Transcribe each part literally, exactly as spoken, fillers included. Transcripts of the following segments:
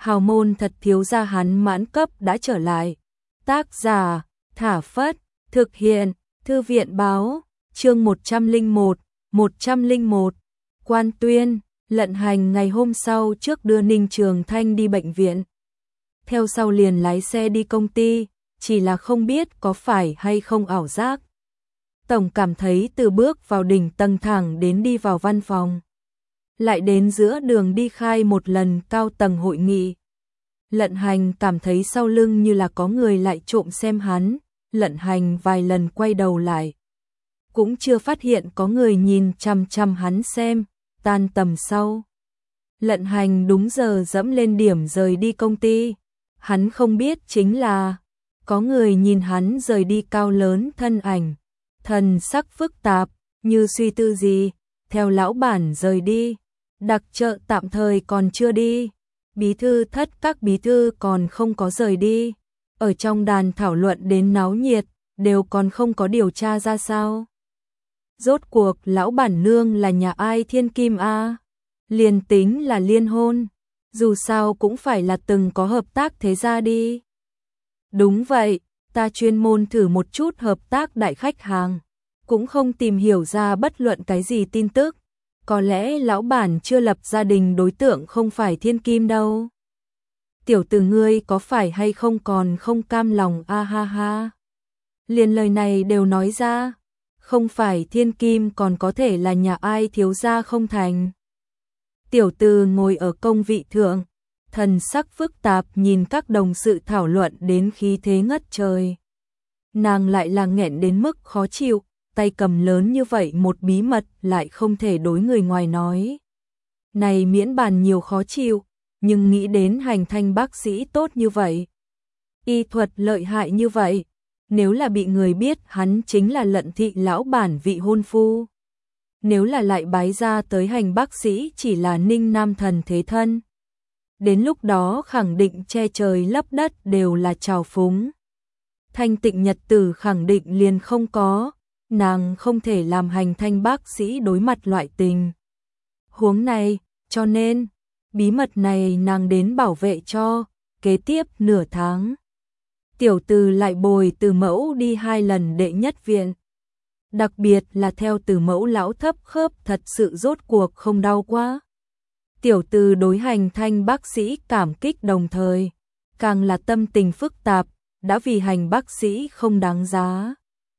Hào môn thật thiếu gia hắn mãn cấp đã trở lại. Tác giả, Thả Phất, thực hiện, Thư viện báo, chương một trăm lẻ một, một trăm lẻ một, Quan Tuyên, Lận Hành ngày hôm sau trước đưa Ninh Trường Thanh đi bệnh viện. Theo sau liền lái xe đi công ty, chỉ là không biết có phải hay không ảo giác. Tổng cảm thấy từ bước vào đỉnh tầng thẳng đến đi vào văn phòng. Lại đến giữa đường đi khai một lần cao tầng hội nghị. Lận Hành cảm thấy sau lưng như là có người lại trộm xem hắn, Lận Hành vài lần quay đầu lại. Cũng chưa phát hiện có người nhìn chằm chằm hắn xem, tan tầm sau. Lận Hành đúng giờ dẫm lên điểm rời đi công ty. Hắn không biết chính là có người nhìn hắn rời đi cao lớn thân ảnh, thần sắc phức tạp, như suy tư gì, theo lão bản rời đi. Đặc trợ tạm thời còn chưa đi, bí thư thất các bí thư còn không có rời đi. Ở trong đàn thảo luận đến náo nhiệt, đều còn không có điều tra ra sao. Rốt cuộc lão bản nương là nhà ai thiên kim a? Liền tính là liên hôn, dù sao cũng phải là từng có hợp tác thế gia đi. Đúng vậy, ta chuyên môn thử một chút hợp tác đại khách hàng, cũng không tìm hiểu ra bất luận cái gì tin tức. Có lẽ lão bản chưa lập gia đình đối tượng không phải thiên kim đâu. Tiểu tử ngươi có phải hay không còn không cam lòng a ha ha. Liền lời này đều nói ra, không phải thiên kim còn có thể là nhà ai thiếu gia không thành. Tiểu tử ngồi ở công vị thượng, thần sắc phức tạp nhìn các đồng sự thảo luận đến khí thế ngất trời. Nàng lại là nghẹn đến mức khó chịu. Tay cầm lớn như vậy một bí mật lại không thể đối người ngoài nói. Này miễn bàn nhiều khó chịu, nhưng nghĩ đến hành thanh bác sĩ tốt như vậy. Y thuật lợi hại như vậy, nếu là bị người biết hắn chính là Lận thị lão bản vị hôn phu. Nếu là lại bái ra tới hành bác sĩ chỉ là Ninh Nam thần thế thân. Đến lúc đó khẳng định che trời lấp đất đều là trào phúng. Thanh tịnh nhật tử khẳng định liền không có. Nàng không thể làm hành thanh bác sĩ đối mặt loại tình huống này, cho nên bí mật này nàng đến bảo vệ cho. Kế tiếp nửa tháng, tiểu từ lại bồi Từ Mẫu đi hai lần đệ nhất viện. Đặc biệt là theo Từ Mẫu lão thấp khớp thật sự rốt cuộc không đau quá. Tiểu từ đối hành thanh bác sĩ cảm kích đồng thời, càng là tâm tình phức tạp, đã vì hành bác sĩ không đáng giá.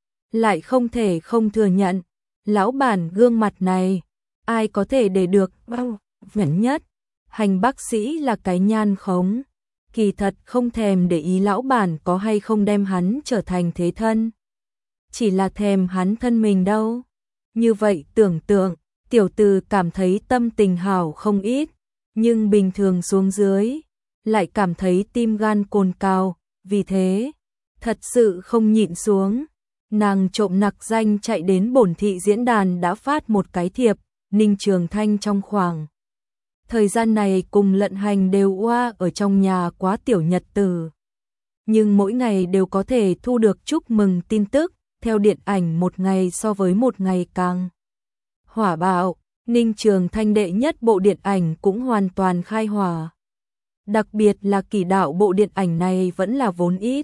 Lại không thể không thừa nhận, lão bản gương mặt này, ai có thể để được bao vẩn nhất. Hành bác sĩ là cái nhan khống, kỳ thật không thèm để ý lão bản có hay không đem hắn trở thành thế thân. Chỉ là thèm hắn thân mình đâu. Như vậy tưởng tượng, tiểu từ cảm thấy tâm tình hảo không ít, nhưng bình thường xuống dưới, lại cảm thấy tim gan cồn cào, vì thế, thật sự không nhịn xuống. Nàng trộm nặc danh chạy đến bổn thị diễn đàn đã phát một cái thiệp, Ninh Trường Thanh trong khoảng thời gian này cùng Lận Hành đều oa ở trong nhà quá tiểu nhật tử. Nhưng mỗi ngày đều có thể thu được chúc mừng tin tức, theo điện ảnh một ngày so với một ngày càng hỏa bạo. Ninh Trường Thanh đệ nhất bộ điện ảnh cũng hoàn toàn khai hỏa. Đặc biệt là kỳ đạo bộ điện ảnh này vẫn là vốn ít.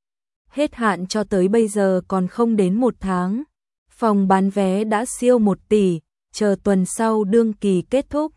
Hết hạn cho tới bây giờ còn không đến một tháng. Phòng bán vé đã siêu một tỷ, chờ tuần sau đương kỳ kết thúc.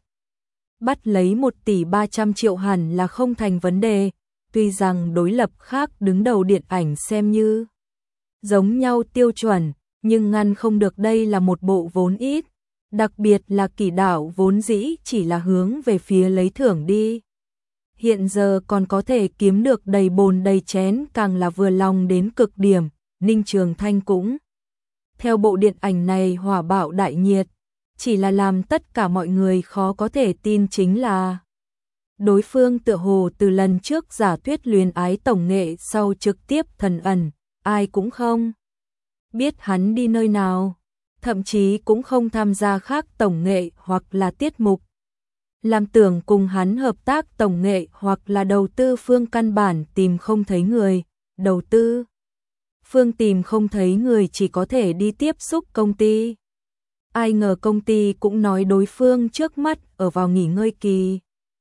Bắt lấy một tỷ ba trăm triệu hẳn là không thành vấn đề, tuy rằng đối lập khác đứng đầu điện ảnh xem như giống nhau tiêu chuẩn, nhưng ngăn không được đây là một bộ vốn ít. Đặc biệt là kỳ đạo vốn dĩ chỉ là hướng về phía lấy thưởng đi. Hiện giờ còn có thể kiếm được đầy bồn đầy chén càng là vừa lòng đến cực điểm. Ninh Trường Thanh cũng theo bộ điện ảnh này hỏa bạo đại nhiệt, chỉ là làm tất cả mọi người khó có thể tin chính là đối phương tựa hồ từ lần trước giả thuyết luyến ái tổng nghệ sau trực tiếp thần ẩn, ai cũng không biết hắn đi nơi nào, thậm chí cũng không tham gia khác tổng nghệ hoặc là tiết mục. Làm tưởng cùng hắn hợp tác tổng nghệ hoặc là đầu tư phương căn bản tìm không thấy người, đầu tư phương tìm không thấy người chỉ có thể đi tiếp xúc công ty. Ai ngờ công ty cũng nói đối phương trước mắt ở vào nghỉ ngơi kỳ.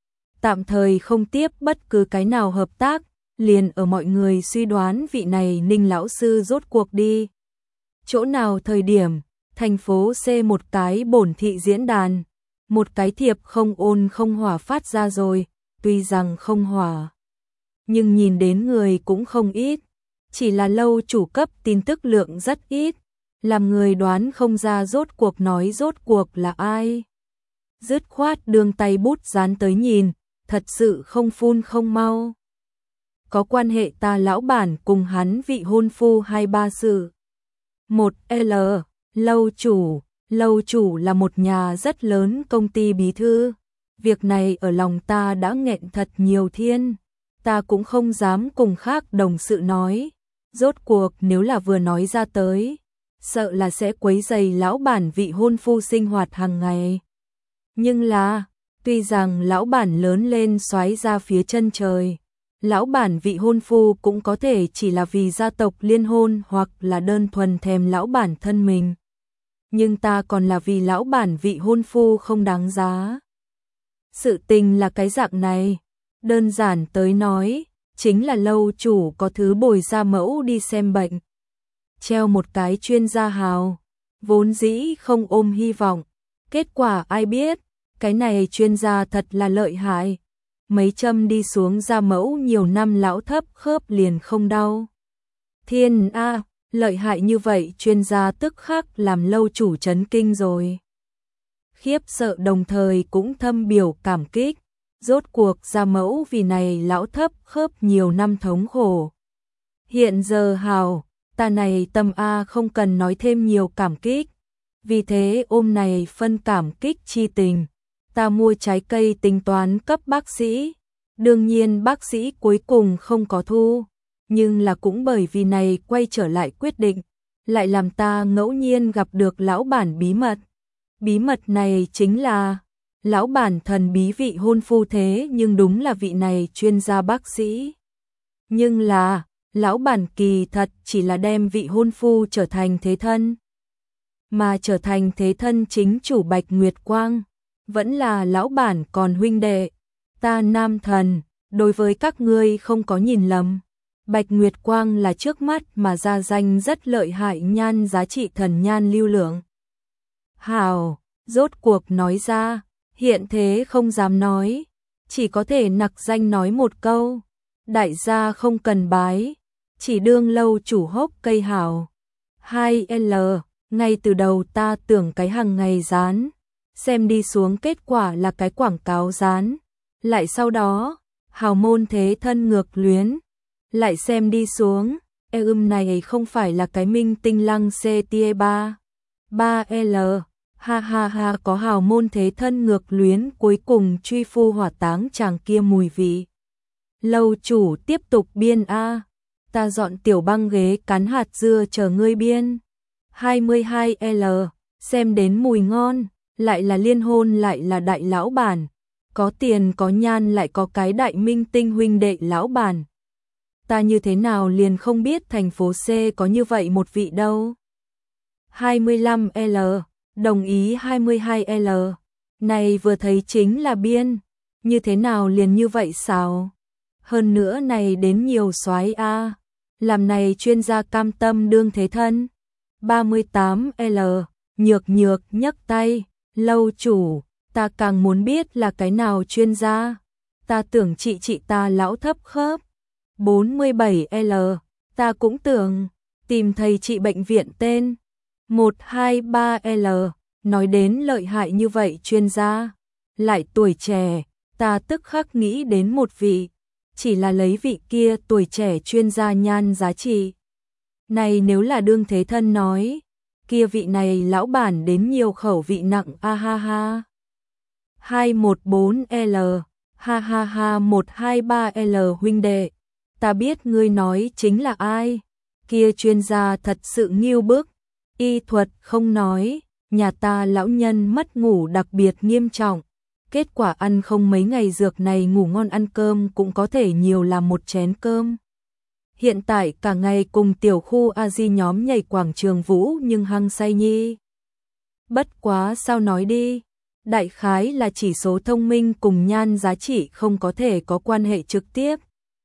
tạm thời không tiếp bất cứ cái nào hợp tác, liền ở mọi người suy đoán vị này Ninh lão sư rốt cuộc đi chỗ nào thời điểm, thành phố C một cái bổn thị diễn đàn, một cái thiệp không ôn không hỏa phát ra rồi, tuy rằng không hỏa, nhưng nhìn đến người cũng không ít, chỉ là lâu chủ cấp tin tức lượng rất ít, làm người đoán không ra rốt cuộc nói rốt cuộc là ai. Dứt khoát đường tay bút dán tới nhìn, thật sự không phun không mau. Có quan hệ ta lão bản cùng hắn vị hôn phu hai ba sự. một L, lâu chủ, lâu chủ là một nhà rất lớn công ty bí thư. Việc này ở lòng ta đã nghẹn thật nhiều thiên, ta cũng không dám cùng khác đồng sự nói. Rốt cuộc nếu là vừa nói ra tới, sợ là sẽ quấy rầy lão bản vị hôn phu sinh hoạt hàng ngày. Nhưng là, tuy rằng lão bản lớn lên xoáy ra phía chân trời, lão bản vị hôn phu cũng có thể chỉ là vì gia tộc liên hôn hoặc là đơn thuần thèm lão bản thân mình. Nhưng ta còn là vì lão bản vị hôn phu không đáng giá. Sự tình là cái dạng này, đơn giản tới nói, chính là lâu chủ có thứ bồi ra mẫu đi xem bệnh. Treo một cái chuyên gia hào, vốn dĩ không ôm hy vọng, kết quả ai biết, cái này chuyên gia thật là lợi hại. Mấy châm đi xuống ra mẫu nhiều năm lão thấp khớp liền không đau. Thiên A, lợi hại như vậy chuyên gia tức khắc làm lâu chủ chấn kinh rồi. Khiếp sợ đồng thời cũng thâm biểu cảm kích, rốt cuộc ra mẫu vì này lão thấp khớp nhiều năm thống khổ. Hiện giờ hào, ta này tâm A không cần nói thêm nhiều cảm kích, vì thế ôm này phân cảm kích chi tình. Ta mua trái cây tính toán cấp bác sĩ, đương nhiên bác sĩ cuối cùng không có thu, nhưng là cũng bởi vì này quay trở lại quyết định, lại làm ta ngẫu nhiên gặp được lão bản bí mật. Bí mật này chính là, lão bản thần bí vị hôn phu thế nhưng đúng là vị này chuyên gia bác sĩ. Nhưng là, lão bản kỳ thật chỉ là đem vị hôn phu trở thành thế thân. Mà trở thành thế thân chính chủ Bạch Nguyệt Quang. Vẫn là lão bản còn huynh đệ, ta nam thần, đối với các ngươi không có nhìn lầm. Bạch Nguyệt Quang là trước mắt mà ra danh rất lợi hại nhan giá trị thần nhan lưu lượng. Hào, rốt cuộc nói ra, hiện thế không dám nói, chỉ có thể nặc danh nói một câu. Đại gia không cần bái, chỉ đương lâu chủ hốc cây hào. hai L, ngay từ đầu ta tưởng cái hàng ngày dán. Xem đi xuống kết quả là cái quảng cáo dán, lại sau đó, hào môn thế thân ngược luyến, lại xem đi xuống, e ưm này không phải là cái minh tinh lăng xê tê ba, ba L, ha ha ha có hào môn thế thân ngược luyến cuối cùng truy phu hỏa táng chàng kia mùi vị. Lâu chủ tiếp tục biên A, ta dọn tiểu băng ghế cắn hạt dưa chờ ngươi biên. hai mươi hai L, xem đến mùi ngon. Lại là liên hôn lại là đại lão bản, có tiền có nhan lại có cái đại minh tinh huynh đệ lão bản. Ta như thế nào liền không biết thành phố C có như vậy một vị đâu. hai mươi lăm L, đồng ý hai mươi hai L, này vừa thấy chính là biên, như thế nào liền như vậy sao? Hơn nữa này đến nhiều soái A, làm này chuyên gia cam tâm đương thế thân. ba mươi tám L, nhược nhược nhấc tay. Lâu chủ, ta càng muốn biết là cái nào chuyên gia. Ta tưởng chị chị ta lão thấp khớp. bốn mươi bảy L, ta cũng tưởng, tìm thầy trị bệnh viện tên. một hai ba L, nói đến lợi hại như vậy chuyên gia. Lại tuổi trẻ, ta tức khắc nghĩ đến một vị. Chỉ là lấy vị kia tuổi trẻ chuyên gia nhan giá trị. Này nếu là đương thế thân nói. Kia vị này lão bản đến nhiều khẩu vị nặng a ha ha. hai một bốn L, ha ha ha một hai ba L huynh đệ, ta biết ngươi nói chính là ai, kia chuyên gia thật sự nghiêu bức, y thuật không nói, nhà ta lão nhân mất ngủ đặc biệt nghiêm trọng, kết quả ăn không mấy ngày dược này ngủ ngon ăn cơm cũng có thể nhiều làm một chén cơm. Hiện tại cả ngày cùng tiểu khu A Di nhóm nhảy quảng trường vũ nhưng hăng say nhi. Bất quá sao nói đi, Đại khái là chỉ số thông minh cùng nhan giá trị không có thể có quan hệ trực tiếp.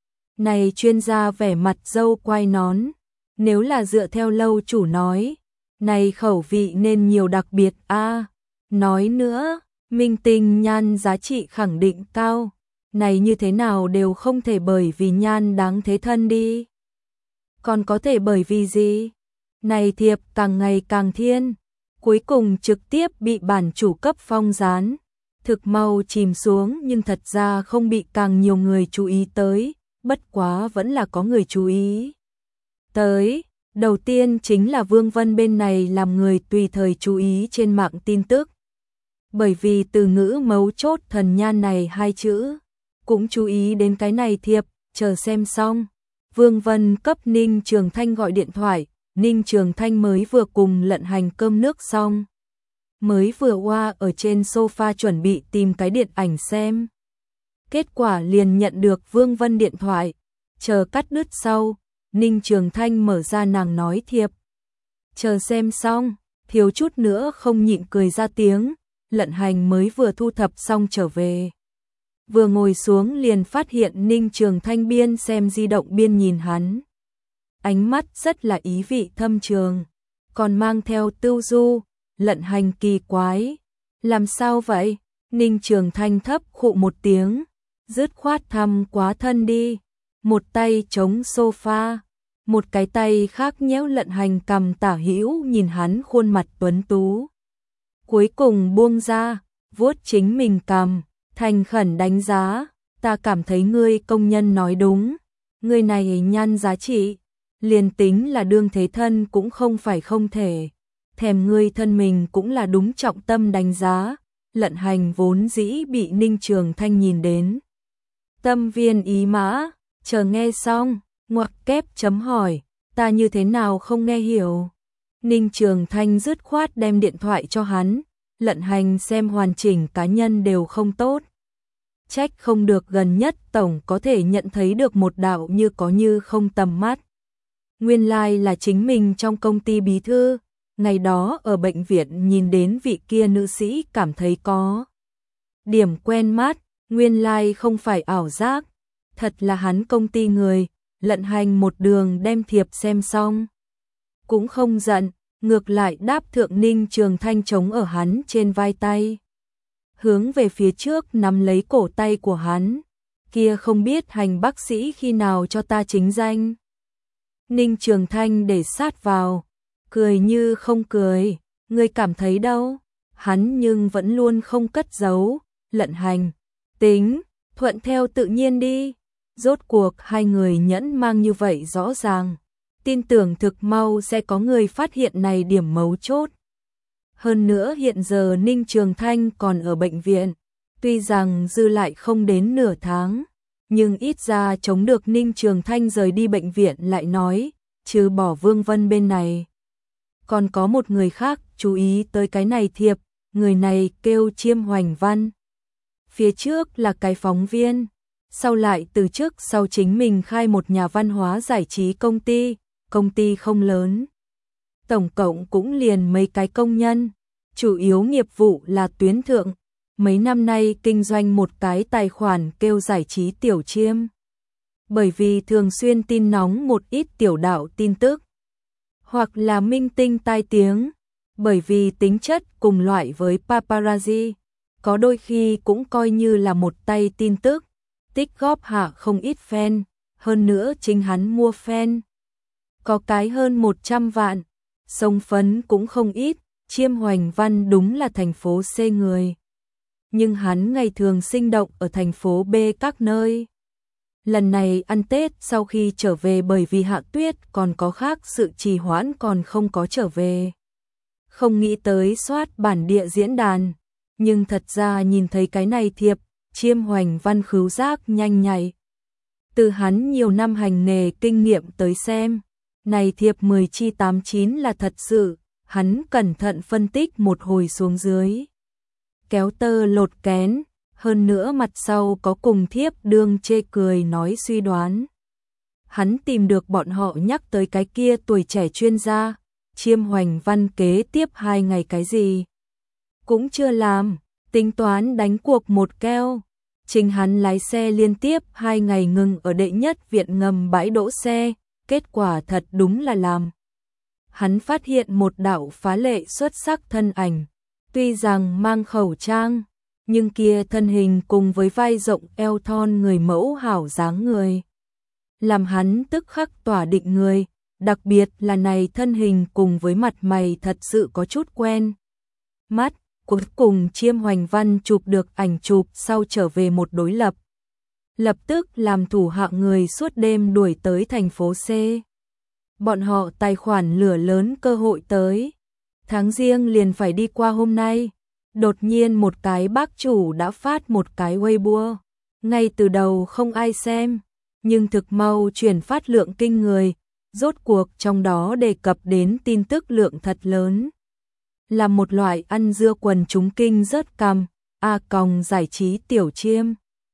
Này chuyên gia vẻ mặt dâu quai nón, nếu là dựa theo lâu chủ nói, này khẩu vị nên nhiều đặc biệt a. À, nói nữa, minh tinh nhan giá trị khẳng định cao, này như thế nào đều không thể bởi vì nhan đáng thế thân đi. Còn có thể bởi vì gì? Này thiệp càng ngày càng thiên, cuối cùng trực tiếp bị bản chủ cấp phong gián, thực mau chìm xuống nhưng thật ra không bị càng nhiều người chú ý tới, bất quá vẫn là có người chú ý tới. Đầu tiên chính là Vương Vân bên này làm người tùy thời chú ý trên mạng tin tức. Bởi vì từ ngữ mấu chốt thần nhan này hai chữ, cũng chú ý đến cái này thiệp, chờ xem xong. Vương Vân cấp Ninh Trường Thanh gọi điện thoại, Ninh Trường Thanh mới vừa cùng Lận Hành cơm nước xong. Mới vừa qua ở trên sofa chuẩn bị tìm cái điện ảnh xem. Kết quả liền nhận được Vương Vân điện thoại, chờ cắt đứt sau, Ninh Trường Thanh mở ra nàng nói thiệp. Chờ xem xong, thiếu chút nữa không nhịn cười ra tiếng, Lận Hành mới vừa thu thập xong trở về. Vừa ngồi xuống liền phát hiện Ninh Trường Thanh biên xem di động biên nhìn hắn. Ánh mắt rất là ý vị thâm trường, còn mang theo tưu du. Lận Hành kỳ quái, làm sao vậy? Ninh Trường Thanh thấp khụ một tiếng, dứt khoát thăm quá thân đi, một tay chống sofa, một cái tay khác nhéo Lận Hành cầm tả hữu nhìn hắn khuôn mặt tuấn tú. Cuối cùng buông ra, vuốt chính mình cầm, thành khẩn đánh giá, ta cảm thấy ngươi công nhân nói đúng, ngươi này nhan giá trị, liền tính là đương thế thân cũng không phải không thể. Thèm ngươi thân mình cũng là đúng trọng tâm đánh giá. Lận Hành vốn dĩ bị Ninh Trường Thanh nhìn đến tâm viên ý mã, chờ nghe xong, ngoặc kép chấm hỏi, ta như thế nào không nghe hiểu. Ninh Trường Thanh dứt khoát đem điện thoại cho hắn, Lận Hành xem hoàn chỉnh cá nhân đều không tốt. Trách không được gần nhất tổng có thể nhận thấy được một đạo như có như không tầm mắt. Nguyên lai like là chính mình trong công ty bí thư. Ngày đó ở bệnh viện nhìn đến vị kia nữ sĩ cảm thấy có điểm quen mắt, nguyên lai like không phải ảo giác, thật là hắn công ty người. Lận Hành một đường đem thiệp xem xong, cũng không giận, ngược lại đáp thượng Ninh Trường Thanh chống ở hắn trên vai tay, hướng về phía trước nắm lấy cổ tay của hắn, kia không biết Hành bác sĩ khi nào cho ta chính danh. Ninh Trường Thanh để sát vào, cười như không cười, ngươi cảm thấy đâu? Hắn nhưng vẫn luôn không cất giấu. Lận Hành, tính, thuận theo tự nhiên đi. Rốt cuộc hai người nhẫn mang như vậy rõ ràng, tin tưởng thực mau sẽ có người phát hiện này điểm mấu chốt. Hơn nữa hiện giờ Ninh Trường Thanh còn ở bệnh viện, tuy rằng dư lại không đến nửa tháng, nhưng ít ra chống được Ninh Trường Thanh rời đi bệnh viện lại nói, trừ bỏ Vương Vân bên này. Còn có một người khác chú ý tới cái này thiệp, người này kêu Chiêm Hoành Văn. Phía trước là cái phóng viên, sau lại từ trước sau chính mình khai một nhà văn hóa giải trí công ty, công ty không lớn. Tổng cộng cũng liền mấy cái công nhân, chủ yếu nghiệp vụ là tuyến thượng. Mấy năm nay kinh doanh một cái tài khoản kêu giải trí Tiểu Chiêm. Bởi vì thường xuyên tin nóng một ít tiểu đạo tin tức, hoặc là minh tinh tai tiếng, bởi vì tính chất cùng loại với paparazzi, có đôi khi cũng coi như là một tay tin tức, tích góp hạ không ít fan, hơn nữa chính hắn mua fan. Có cái hơn một trăm vạn, sông phấn cũng không ít, Chiêm Hoành Văn đúng là thành phố C người. Nhưng hắn ngày thường sinh động ở thành phố B các nơi. Lần này ăn Tết sau khi trở về bởi vì hạ tuyết còn có khác sự trì hoãn còn không có trở về. Không nghĩ tới soát bản địa diễn đàn, nhưng thật ra nhìn thấy cái này thiệp, Chiêm Hoành Văn khứu giác nhanh nhạy. Từ hắn nhiều năm hành nghề kinh nghiệm tới xem, này thiệp mười chi tám chín là thật sự, hắn cẩn thận phân tích một hồi xuống dưới. Kéo tơ lột kén, hơn nữa mặt sau có cùng thiếp đương chê cười nói suy đoán. Hắn tìm được bọn họ nhắc tới cái kia tuổi trẻ chuyên gia, Chiêm Hoành Văn kế tiếp hai ngày cái gì cũng chưa làm, tính toán đánh cuộc một keo. Chính hắn lái xe liên tiếp hai ngày ngừng ở đệ nhất viện ngầm bãi đỗ xe, kết quả thật đúng là làm. Hắn phát hiện một đạo phá lệ xuất sắc thân ảnh, tuy rằng mang khẩu trang, nhưng kia thân hình cùng với vai rộng eo thon người mẫu hảo dáng người. Làm hắn tức khắc tỏa định người, đặc biệt là này thân hình cùng với mặt mày thật sự có chút quen. Mắt, cuối cùng Chiêm Hoành Văn chụp được ảnh chụp sau trở về một đối lập. Lập tức làm thủ hạ người suốt đêm đuổi tới thành phố C. Bọn họ tài khoản lửa lớn cơ hội tới. Tháng riêng liền phải đi qua hôm nay. Đột nhiên một cái bác chủ đã phát một cái Weibo. Ngay từ đầu không ai xem, nhưng thực mau chuyển phát lượng kinh người. Rốt cuộc trong đó đề cập đến tin tức lượng thật lớn. Là một loại ăn dưa quần chúng kinh rớt cằm, a còng giải trí tiểu chiêm.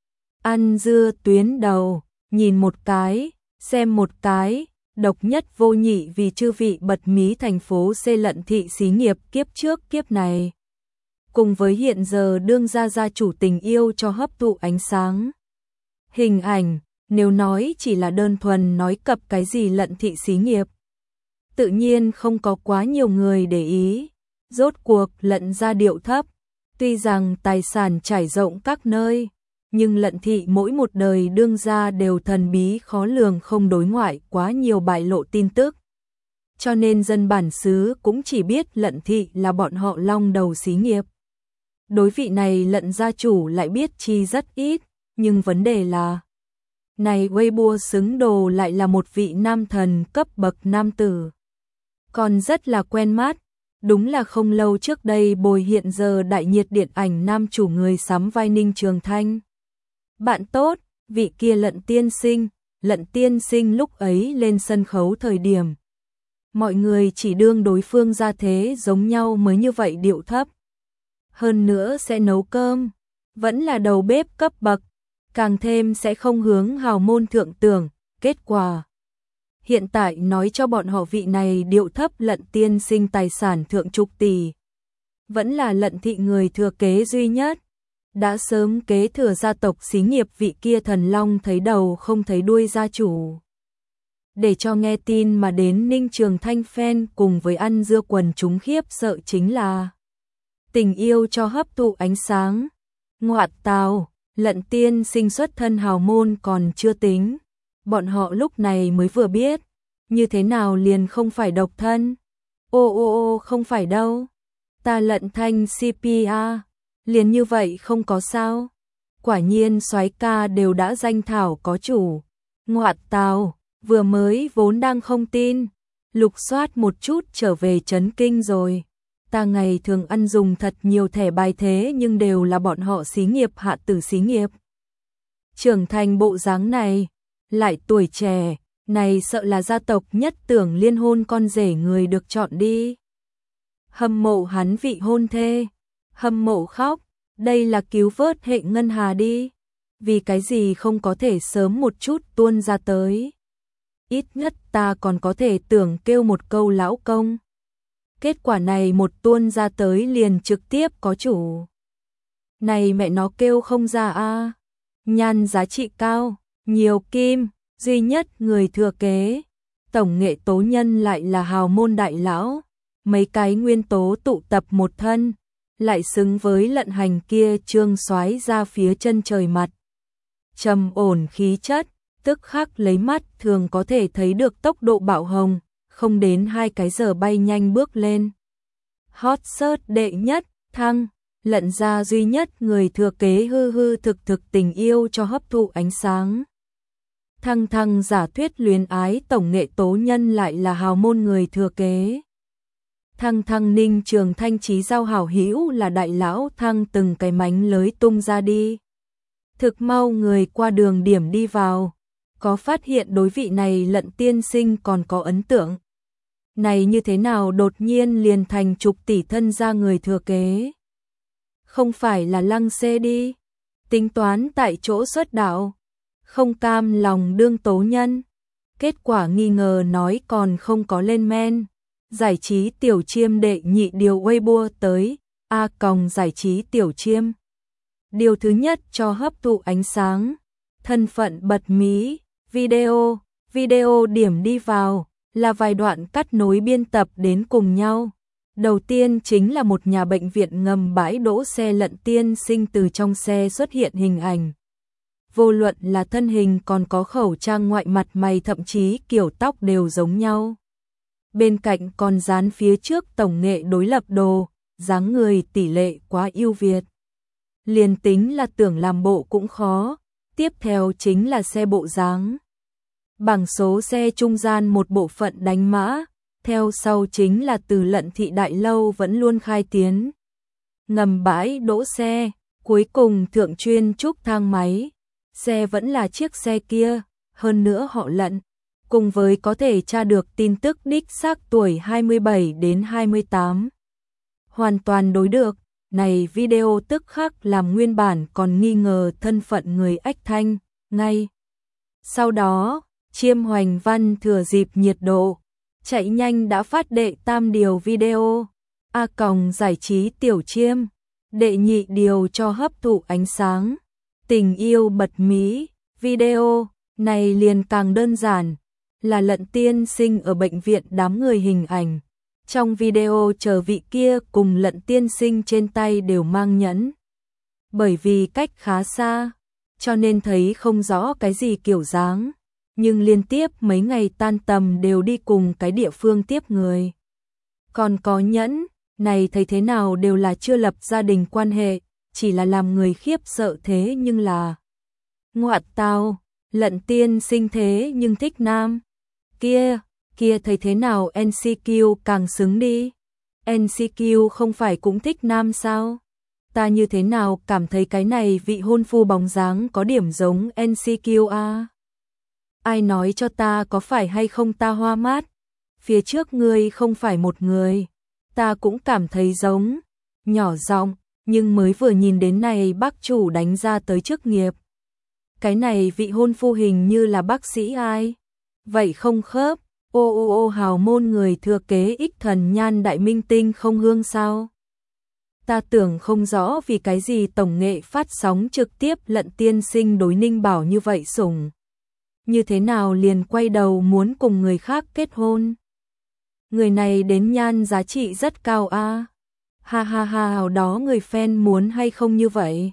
Ăn dưa tuyến đầu, nhìn một cái, xem một cái, độc nhất vô nhị vì chư vị bật mí thành phố C lận thị xí nghiệp kiếp trước kiếp này. Cùng với hiện giờ đương gia gia chủ tình yêu cho hấp thụ ánh sáng. Hình ảnh, nếu nói chỉ là đơn thuần nói cập cái gì lận thị xí nghiệp. Tự nhiên không có quá nhiều người để ý. Rốt cuộc lận gia điệu thấp, tuy rằng tài sản trải rộng các nơi, nhưng lận thị mỗi một đời đương gia đều thần bí khó lường không đối ngoại quá nhiều bại lộ tin tức. Cho nên dân bản xứ cũng chỉ biết lận thị là bọn họ long đầu xí nghiệp. Đối vị này lận gia chủ lại biết chi rất ít, nhưng vấn đề là này Weibo xứng đồ lại là một vị nam thần cấp bậc nam tử. Còn rất là quen mắt. Đúng là không lâu trước đây bồi hiện giờ đại nhiệt điện ảnh nam chủ người sắm vai Ninh Trường Thanh. Bạn tốt, vị kia lận tiên sinh, lận tiên sinh lúc ấy lên sân khấu thời điểm. Mọi người chỉ đương đối phương ra thế giống nhau mới như vậy điệu thấp. Hơn nữa sẽ nấu cơm, vẫn là đầu bếp cấp bậc, càng thêm sẽ không hướng hào môn thượng tưởng, kết quả. Hiện tại nói cho bọn họ vị này điệu thấp lận tiên sinh tài sản thượng chục tỷ. Vẫn là lận thị người thừa kế duy nhất. Đã sớm kế thừa gia tộc xí nghiệp vị kia thần long thấy đầu không thấy đuôi gia chủ. Để cho nghe tin mà đến Ninh Trường Thanh fan cùng với ăn dưa quần chúng khiếp sợ chính là tình yêu cho hấp thụ ánh sáng. Ngoạt tào, lận tiên sinh xuất thân hào môn còn chưa tính. Bọn họ lúc này mới vừa biết, như thế nào liền không phải độc thân. Ô ô ô không phải đâu. Ta lận thanh xê pê a, liền như vậy không có sao. Quả nhiên soái ca đều đã danh thảo có chủ. Ngoạt tào, vừa mới vốn đang không tin. Lục soát một chút trở về chấn kinh rồi. Ta ngày thường ăn dùng thật nhiều thẻ bài thế nhưng đều là bọn họ xí nghiệp hạ tử xí nghiệp. Trưởng thành bộ dáng này, lại tuổi trẻ, này sợ là gia tộc nhất tưởng liên hôn con rể người được chọn đi. Hâm mộ hắn vị hôn thê, hâm mộ khóc, đây là cứu vớt hệ ngân hà đi. Vì cái gì không có thể sớm một chút tuôn ra tới. Ít nhất ta còn có thể tưởng kêu một câu lão công. Kết quả này một tuôn ra tới liền trực tiếp có chủ. Này mẹ nó kêu không ra a. Nhan giá trị cao, nhiều kim, duy nhất người thừa kế. Tổng nghệ tố nhân lại là hào môn đại lão. Mấy cái nguyên tố tụ tập một thân, lại xứng với lận hành kia trương soái ra phía chân trời mặt. Trầm ổn khí chất, tức khắc lấy mắt thường có thể thấy được tốc độ bạo hồng, không đến hai cái giờ bay nhanh bước lên. Hot search đệ nhất, thăng, lận ra duy nhất người thừa kế hư hư thực thực tình yêu cho hấp thụ ánh sáng. Thăng thăng giả thuyết luyến ái tổng nghệ tố nhân lại là hào môn người thừa kế. Thăng thăng Ninh Trường Thanh trí giao hảo hữu là đại lão thăng từng cái mánh lới tung ra đi. Thực mau người qua đường điểm đi vào, có phát hiện đối vị này lận tiên sinh còn có ấn tượng. Này như thế nào đột nhiên liền thành chục tỷ thân gia người thừa kế. Không phải là lăng xê đi, tính toán tại chỗ xuất đạo, không cam lòng đương tố nhân. Kết quả nghi ngờ nói còn không có lên men. Giải trí tiểu chiêm đệ nhị điều Weibo tới, A còng giải trí tiểu chiêm. Điều thứ nhất cho hấp thụ ánh sáng, thân phận bật mí, video, video điểm đi vào, là vài đoạn cắt nối biên tập đến cùng nhau. Đầu tiên chính là một nhà bệnh viện ngầm bãi đỗ xe lận tiên sinh từ trong xe xuất hiện hình ảnh. Vô luận là thân hình còn có khẩu trang ngoại mặt mày thậm chí kiểu tóc đều giống nhau. Bên cạnh còn dán phía trước tổng nghệ đối lập đồ, dáng người tỷ lệ quá ưu việt. Liền tính là tưởng làm bộ cũng khó, tiếp theo chính là xe bộ dáng. Bảng số xe trung gian một bộ phận đánh mã, theo sau chính là từ lận thị đại lâu vẫn luôn khai tiến. Ngầm bãi đỗ xe, cuối cùng thượng chuyên trúc thang máy. Xe vẫn là chiếc xe kia, hơn nữa họ lận, cùng với có thể tra được tin tức đích xác tuổi hai mươi bảy đến hai mươi tám. Hoàn toàn đối được, này video tức khắc làm nguyên bản còn nghi ngờ thân phận người ách thanh, ngay. Sau đó, Chiêm Hoành Văn thừa dịp nhiệt độ, chạy nhanh đã phát đệ tam điều video, A còng giải trí tiểu chiêm, đệ nhị điều cho hấp thụ ánh sáng. Tình yêu bật mí, video này liền càng đơn giản, là lận tiên sinh ở bệnh viện đám người hình ảnh. Trong video chờ vị kia cùng lận tiên sinh trên tay đều mang nhẫn. Bởi vì cách khá xa, cho nên thấy không rõ cái gì kiểu dáng, nhưng liên tiếp mấy ngày tan tầm đều đi cùng cái địa phương tiếp người. Còn có nhẫn, này thấy thế nào đều là chưa lập gia đình quan hệ. Chỉ là làm người khiếp sợ thế nhưng là ngoại tao, lận tiên sinh thế nhưng thích nam. Kia, kia thấy thế nào en xê quy càng xứng đi. en xê quy không phải cũng thích nam sao? Ta như thế nào cảm thấy cái này vị hôn phu bóng dáng có điểm giống en xê quy a? Ai nói cho ta có phải hay không ta hoa mát? Phía trước ngươi không phải một người. Ta cũng cảm thấy giống. Nhỏ giọng. Nhưng mới vừa nhìn đến này bác chủ đánh ra tới chức nghiệp. Cái này vị hôn phu hình như là bác sĩ ai? Vậy không khớp, ô ô ô hào môn người thừa kế ích thần nhan đại minh tinh không hương sao? Ta tưởng không rõ vì cái gì tổng nghệ phát sóng trực tiếp lận tiên sinh đối Ninh Bảo như vậy sủng. Như thế nào liền quay đầu muốn cùng người khác kết hôn? Người này đến nhan giá trị rất cao a. À? Ha ha ha hào đó người fan muốn hay không như vậy?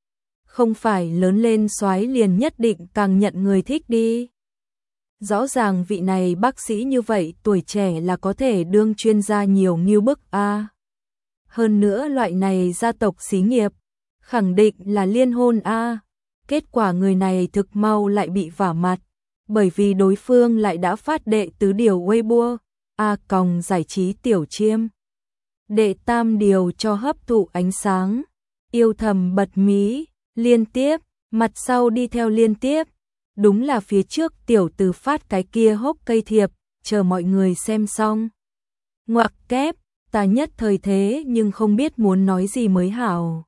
Không phải lớn lên soái liền nhất định càng nhận người thích đi. Rõ ràng vị này bác sĩ như vậy tuổi trẻ là có thể đương chuyên gia nhiều nghiêu bức a. À. Hơn nữa loại này gia tộc xí nghiệp, khẳng định là liên hôn a. À. Kết quả người này thực mau lại bị vả mặt, bởi vì đối phương lại đã phát đệ tứ điều Weibo, A còng giải trí tiểu chiêm. Đệ tam điều cho hấp thụ ánh sáng, yêu thầm bật mí, liên tiếp, mặt sau đi theo liên tiếp. Đúng là phía trước tiểu từ phát cái kia hốc cây thiệp, chờ mọi người xem xong. Ngoặc kép, ta nhất thời thế nhưng không biết muốn nói gì mới hảo.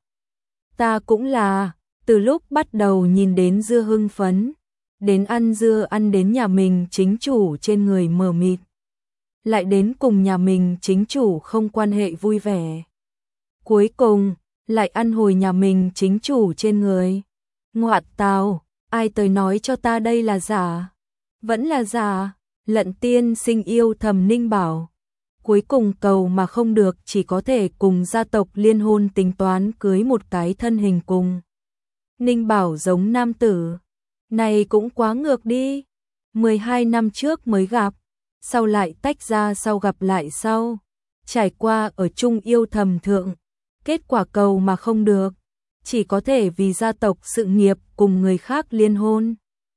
Ta cũng là, từ lúc bắt đầu nhìn đến dưa hưng phấn, đến ăn dưa ăn đến nhà mình chính chủ trên người mờ mịt. Lại đến cùng nhà mình chính chủ không quan hệ vui vẻ. Cuối cùng, lại ăn hồi nhà mình chính chủ trên người. Ngoạn tào, ai tới nói cho ta đây là giả? Vẫn là giả, lận tiên sinh yêu thầm Ninh Bảo. Cuối cùng cầu mà không được chỉ có thể cùng gia tộc liên hôn tính toán cưới một cái thân hình cùng. Ninh Bảo giống nam tử. Này cũng quá ngược đi. mười hai năm trước mới gặp. Sau lại tách ra sau gặp lại sau. Trải qua ở chung yêu thầm thượng. Kết quả cầu mà không được. Chỉ có thể vì gia tộc sự nghiệp cùng người khác liên hôn.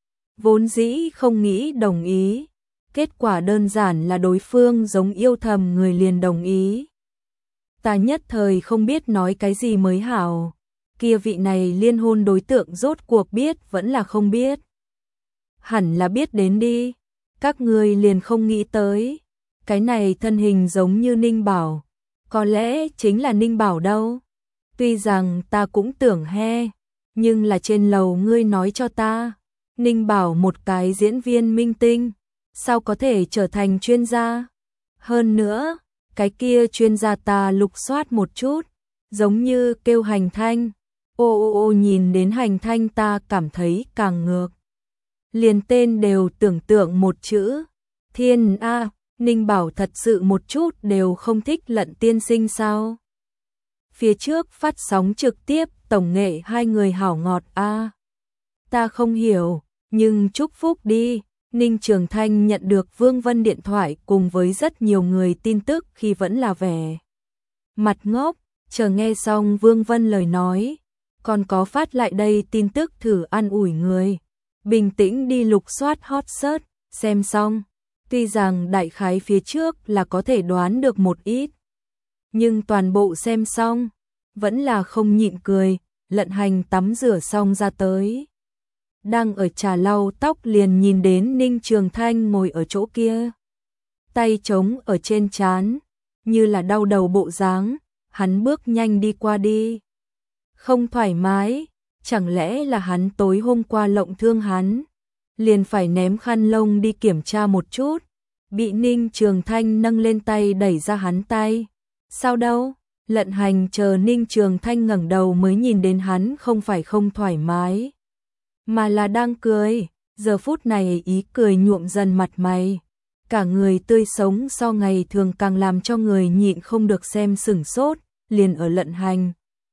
Vốn dĩ không nghĩ đồng ý. Kết quả đơn giản là đối phương giống yêu thầm người liền đồng ý. Ta nhất thời không biết nói cái gì mới hảo. Kia vị này liên hôn đối tượng rốt cuộc biết vẫn là không biết. Hẳn là biết đến đi. Các người liền không nghĩ tới. Cái này thân hình giống như Ninh Bảo. Có lẽ chính là Ninh Bảo đâu. Tuy rằng ta cũng tưởng he. Nhưng là trên lầu ngươi nói cho ta. Ninh Bảo một cái diễn viên minh tinh. Sao có thể trở thành chuyên gia? Hơn nữa, cái kia chuyên gia ta lục soát một chút. giống như kêu Hành Thanh. Ô ô ô nhìn đến Hành Thanh ta cảm thấy càng ngược. Liền tên đều tưởng tượng một chữ. Thiên A, Ninh Bảo thật sự một chút đều không thích Lận tiên sinh sao? Phía trước phát sóng trực tiếp, tổng nghệ hai người hảo ngọt a. Ta không hiểu, nhưng chúc phúc đi. Ninh Trường Thanh nhận được Vương Vân điện thoại cùng với rất nhiều người tin tức khi vẫn là vẻ mặt ngốc, chờ nghe xong Vương Vân lời nói, còn có phát lại đây tin tức thử an ủi người. Bình tĩnh đi lục soát hot search, xem xong, tuy rằng đại khái phía trước là có thể đoán được một ít, nhưng toàn bộ xem xong, vẫn là không nhịn cười. Lận Hành tắm rửa xong ra tới, đang ở trà lau tóc liền nhìn đến Ninh Trường Thanh ngồi ở chỗ kia, tay trống ở trên trán, như là đau đầu bộ dáng. Hắn bước nhanh đi qua đi, không thoải mái, chẳng lẽ là hắn tối hôm qua lộng thương hắn, liền phải ném khăn lông đi kiểm tra một chút. Bị Ninh Trường Thanh nâng lên tay đẩy ra hắn tay. Sao đâu? Lận Hành chờ Ninh Trường Thanh ngẩng đầu mới nhìn đến hắn không phải không thoải mái, mà là đang cười. Giờ phút này ý cười nhuộm dần mặt mày, cả người tươi sống so ngày thường càng làm cho người nhịn không được xem sửng sốt. Liền ở Lận Hành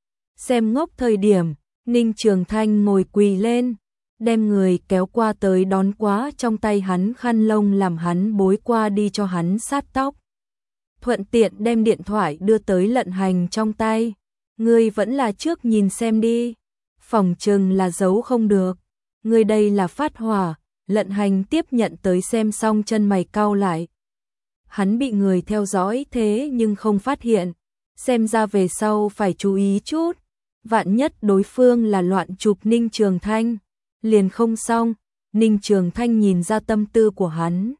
xem ngốc thời điểm, Ninh Trường Thanh ngồi quỳ lên, đem người kéo qua tới đón quá trong tay hắn khăn lông làm hắn bối qua đi cho hắn sát tóc. Thuận tiện đem điện thoại đưa tới Lận Hành trong tay. Ngươi vẫn là trước nhìn xem đi, phòng chừng là giấu không được. Ngươi đây là phát hỏa. Lận Hành tiếp nhận tới xem xong chân mày cau lại. Hắn bị người theo dõi thế nhưng không phát hiện, xem ra về sau phải chú ý chút. Vạn nhất đối phương là loạn chụp Ninh Trường Thanh, liền không xong. Ninh Trường Thanh nhìn ra tâm tư của hắn,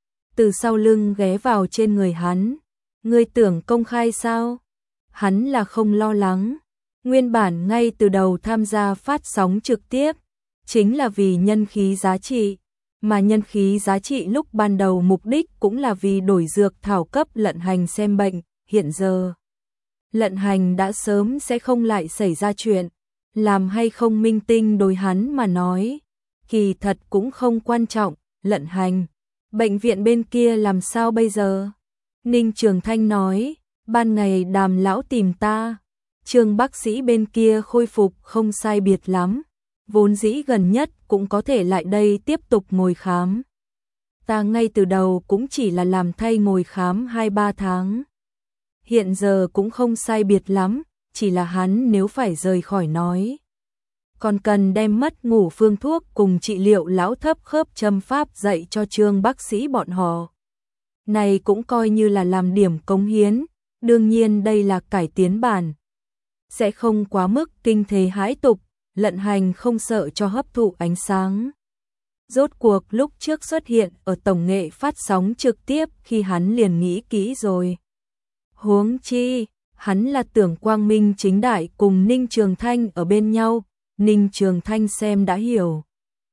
từ sau lưng ghé vào trên người hắn. Ngươi tưởng công khai sao? Hắn là không lo lắng. Nguyên bản ngay từ đầu tham gia phát sóng trực tiếp, chính là vì nhân khí giá trị. Mà nhân khí giá trị lúc ban đầu mục đích cũng là vì đổi dược thảo cấp Lận Hành xem bệnh. Hiện giờ, Lận Hành đã sớm sẽ không lại xảy ra chuyện. Làm hay không minh tinh đối hắn mà nói, kỳ thật cũng không quan trọng. Lận Hành, bệnh viện bên kia làm sao bây giờ? Ninh Trường Thanh nói, ban ngày Đàm lão tìm ta, Trương bác sĩ bên kia khôi phục không sai biệt lắm, vốn dĩ gần nhất cũng có thể lại đây tiếp tục ngồi khám. Ta ngay từ đầu cũng chỉ là làm thay ngồi khám hai ba tháng. Hiện giờ cũng không sai biệt lắm, chỉ là hắn nếu phải rời khỏi nói, còn cần đem mất ngủ phương thuốc cùng trị liệu lão thấp khớp châm pháp dạy cho Trương bác sĩ bọn họ. Này cũng coi như là làm điểm cống hiến, đương nhiên đây là cải tiến bản, sẽ không quá mức kinh thế hãi tục. Lận Hành không sợ cho hấp thụ ánh sáng. Rốt cuộc lúc trước xuất hiện ở tổng nghệ phát sóng trực tiếp khi hắn liền nghĩ kỹ rồi. Huống chi, hắn là tưởng quang minh chính đại cùng Ninh Trường Thanh ở bên nhau. Ninh Trường Thanh xem đã hiểu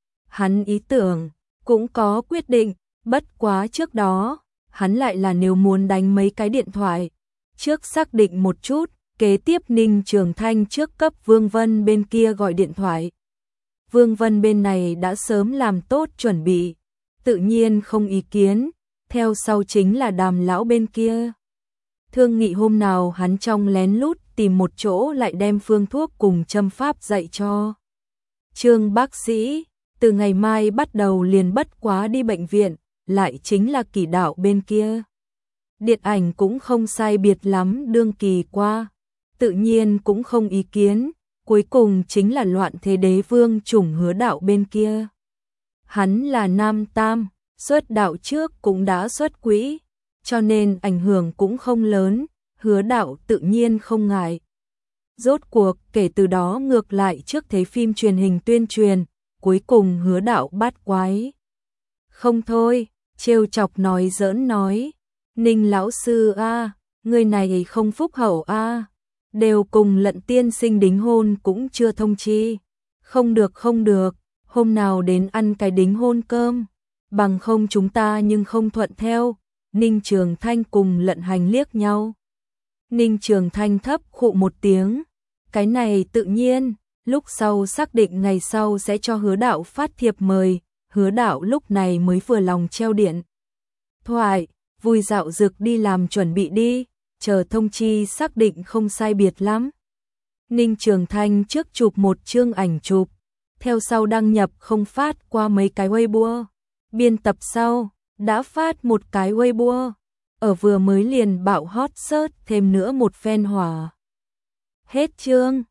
hắn ý tưởng, cũng có quyết định, bất quá trước đó, hắn lại là nếu muốn đánh mấy cái điện thoại, trước xác định một chút. Kế tiếp Ninh Trường Thanh trước cấp Vương Vân bên kia gọi điện thoại. Vương Vân bên này đã sớm làm tốt chuẩn bị, tự nhiên không ý kiến. Theo sau chính là Đàm lão bên kia. Thương nghị hôm nào hắn trong lén lút tìm một chỗ lại đem phương thuốc cùng châm pháp dạy cho Trương bác sĩ. Từ ngày mai bắt đầu liền bất quá đi bệnh viện, lại chính là Kỳ đạo bên kia. Điện ảnh cũng không sai biệt lắm đương kỳ qua, tự nhiên cũng không ý kiến. Cuối cùng chính là Loạn Thế Đế Vương Chủng Hứa đạo bên kia. Hắn là nam tam, xuất đạo trước cũng đã xuất quỹ, cho nên ảnh hưởng cũng không lớn. Hứa đạo tự nhiên không ngại. Rốt cuộc kể từ đó ngược lại trước thấy phim truyền hình tuyên truyền, cuối cùng Hứa đạo bắt quái. Không thôi, trêu chọc nói giỡn nói, Ninh lão sư a, người này không phúc hậu a, đều cùng Lận tiên sinh đính hôn cũng chưa thông chi. Không được không được, hôm nào đến ăn cái đính hôn cơm, bằng không chúng ta nhưng không thuận theo. Ninh Trường Thanh cùng Lận Hành liếc nhau. Ninh Trường Thanh thấp khụ một tiếng. Cái này tự nhiên, lúc sau xác định ngày sau sẽ cho Hứa Đạo phát thiệp mời, Hứa Đạo lúc này mới vừa lòng treo điện thoại, vui dạo dực đi làm chuẩn bị đi, chờ thông chi xác định không sai biệt lắm. Ninh Trường Thanh trước chụp một chương ảnh chụp, theo sau đăng nhập không phát qua mấy cái Weibo. Biên tập sau, đã phát một cái Weibo, ở vừa mới liền bạo hot search thêm nữa một phen hỏa. Hết chương.